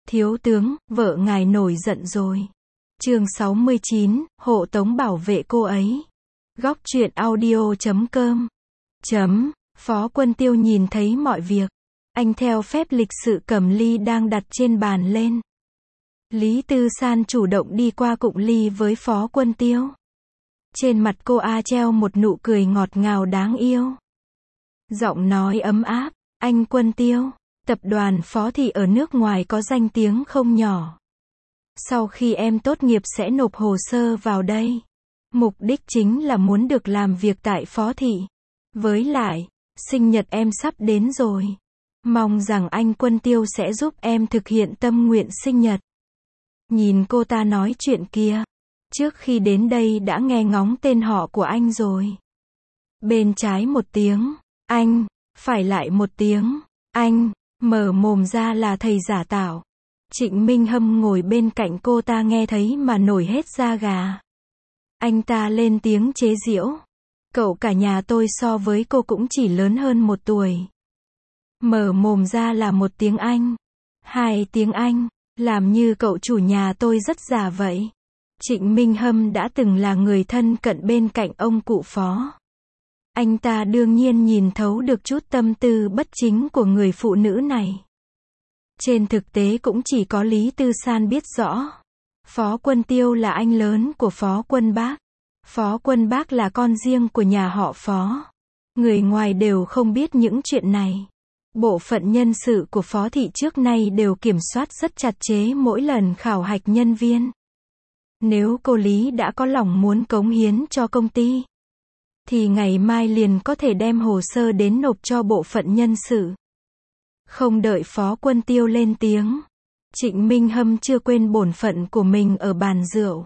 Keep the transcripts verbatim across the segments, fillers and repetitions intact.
Thiếu tướng, vợ ngài nổi giận rồi. Chương sáu mươi chín, hộ tống bảo vệ cô ấy. Góc truyện audio chấm com. Chấm, Phó Quân Tiêu nhìn thấy mọi việc. Anh theo phép lịch sự cầm ly đang đặt trên bàn lên. Lý Tư San chủ động đi qua cụng ly với Phó Quân Tiêu. Trên mặt cô A treo một nụ cười ngọt ngào đáng yêu. Giọng nói ấm áp, anh Quân Tiêu, tập đoàn Phó Thị ở nước ngoài có danh tiếng không nhỏ. Sau khi em tốt nghiệp sẽ nộp hồ sơ vào đây. Mục đích chính là muốn được làm việc tại Phó Thị. Với lại, sinh nhật em sắp đến rồi. Mong rằng anh Quân Tiêu sẽ giúp em thực hiện tâm nguyện sinh nhật. Nhìn cô ta nói chuyện kia. Trước khi đến đây đã nghe ngóng tên họ của anh rồi. Bên trái một tiếng, anh, phải lại một tiếng, anh, mở mồm ra là thầy giả tạo. Trịnh Minh Hâm ngồi bên cạnh cô ta nghe thấy mà nổi hết da gà. Anh ta lên tiếng chế giễu. Cậu cả nhà tôi so với cô cũng chỉ lớn hơn một tuổi. Mở mồm ra là một tiếng Anh. Hai tiếng Anh, làm như cậu chủ nhà tôi rất già vậy. Trịnh Minh Hâm đã từng là người thân cận bên cạnh ông cụ Phó. Anh ta đương nhiên nhìn thấu được chút tâm tư bất chính của người phụ nữ này. Trên thực tế cũng chỉ có Lý Tư San biết rõ. Phó Quân Tiêu là anh lớn của Phó Quân Bác. Phó Quân Bác là con riêng của nhà họ Phó. Người ngoài đều không biết những chuyện này. Bộ phận nhân sự của Phó Thị trước nay đều kiểm soát rất chặt chẽ mỗi lần khảo hạch nhân viên. Nếu cô Lý đã có lòng muốn cống hiến cho công ty, thì ngày mai liền có thể đem hồ sơ đến nộp cho bộ phận nhân sự. Không đợi Phó Quân Tiêu lên tiếng, Trịnh Minh Hâm chưa quên bổn phận của mình ở bàn rượu.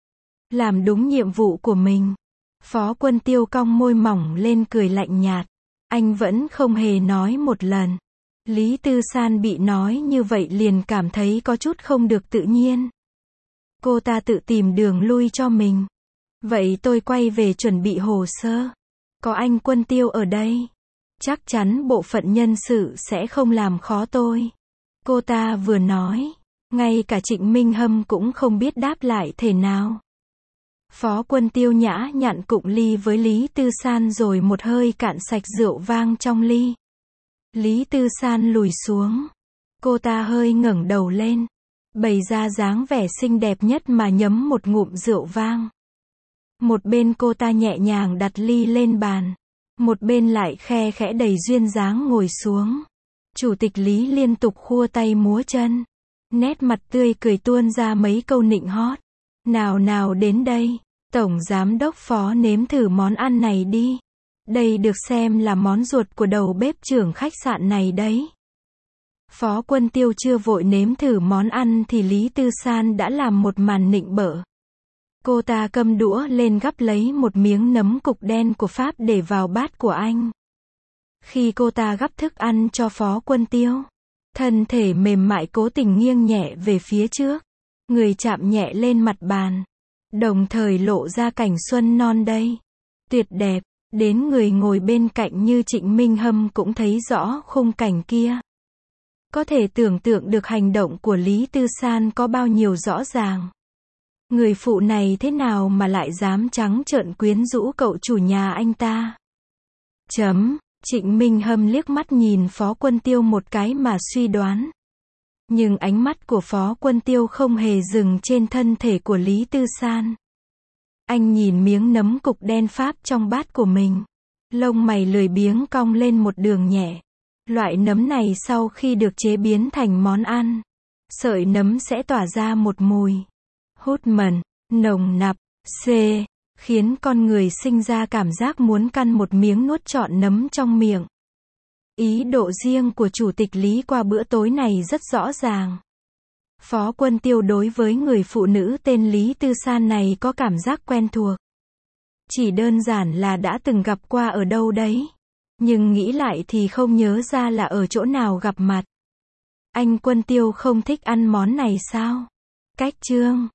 Làm đúng nhiệm vụ của mình. Phó Quân Tiêu cong môi mỏng lên cười lạnh nhạt. Anh vẫn không hề nói một lần. Lý Tư San bị nói như vậy liền cảm thấy có chút không được tự nhiên. Cô ta tự tìm đường lui cho mình. Vậy tôi quay về chuẩn bị hồ sơ. Có anh Quân Tiêu ở đây. Chắc chắn bộ phận nhân sự sẽ không làm khó tôi. Cô ta vừa nói. Ngay cả Trịnh Minh Hâm cũng không biết đáp lại thế nào. Phó Quân Tiêu nhã nhặn cụng ly với Lý Tư San rồi một hơi cạn sạch rượu vang trong ly. Lý Tư San lùi xuống. Cô ta hơi ngẩng đầu lên. Bày ra dáng vẻ xinh đẹp nhất mà nhấm một ngụm rượu vang. Một bên cô ta nhẹ nhàng đặt ly lên bàn. Một bên lại khe khẽ đầy duyên dáng ngồi xuống. Chủ tịch Lý liên tục khua tay múa chân. Nét mặt tươi cười tuôn ra mấy câu nịnh hót. Nào nào đến đây, Tổng Giám đốc Phó nếm thử món ăn này đi. Đây được xem là món ruột của đầu bếp trưởng khách sạn này đấy. Phó Quân Tiêu chưa vội nếm thử món ăn thì Lý Tư San đã làm một màn nịnh bợ. Cô ta cầm đũa lên gắp lấy một miếng nấm cục đen của Pháp để vào bát của anh. Khi cô ta gắp thức ăn cho Phó Quân Tiêu, thân thể mềm mại cố tình nghiêng nhẹ về phía trước. Người chạm nhẹ lên mặt bàn. Đồng thời lộ ra cảnh xuân non đây. Tuyệt đẹp. Đến người ngồi bên cạnh như Trịnh Minh Hâm cũng thấy rõ khung cảnh kia. Có thể tưởng tượng được hành động của Lý Tư San có bao nhiêu rõ ràng. Người phụ này thế nào mà lại dám trắng trợn quyến rũ cậu chủ nhà anh ta. Chấm, Trịnh Minh Hâm liếc mắt nhìn Phó Quân Tiêu một cái mà suy đoán. Nhưng ánh mắt của Phó Quân Tiêu không hề dừng trên thân thể của Lý Tư San. Anh nhìn miếng nấm cục đen Pháp trong bát của mình. Lông mày lười biếng cong lên một đường nhẹ. Loại nấm này sau khi được chế biến thành món ăn, sợi nấm sẽ tỏa ra một mùi hút mần, nồng nặc, c, khiến con người sinh ra cảm giác muốn căn một miếng nuốt trọn nấm trong miệng. Ý độ riêng của Chủ tịch Lý qua bữa tối này rất rõ ràng. Phó Quân Tiêu đối với người phụ nữ tên Lý Tư San này có cảm giác quen thuộc. Chỉ đơn giản là đã từng gặp qua ở đâu đấy. Nhưng nghĩ lại thì không nhớ ra là ở chỗ nào gặp mặt. Anh Quân Tiêu không thích ăn món này sao? Cách chương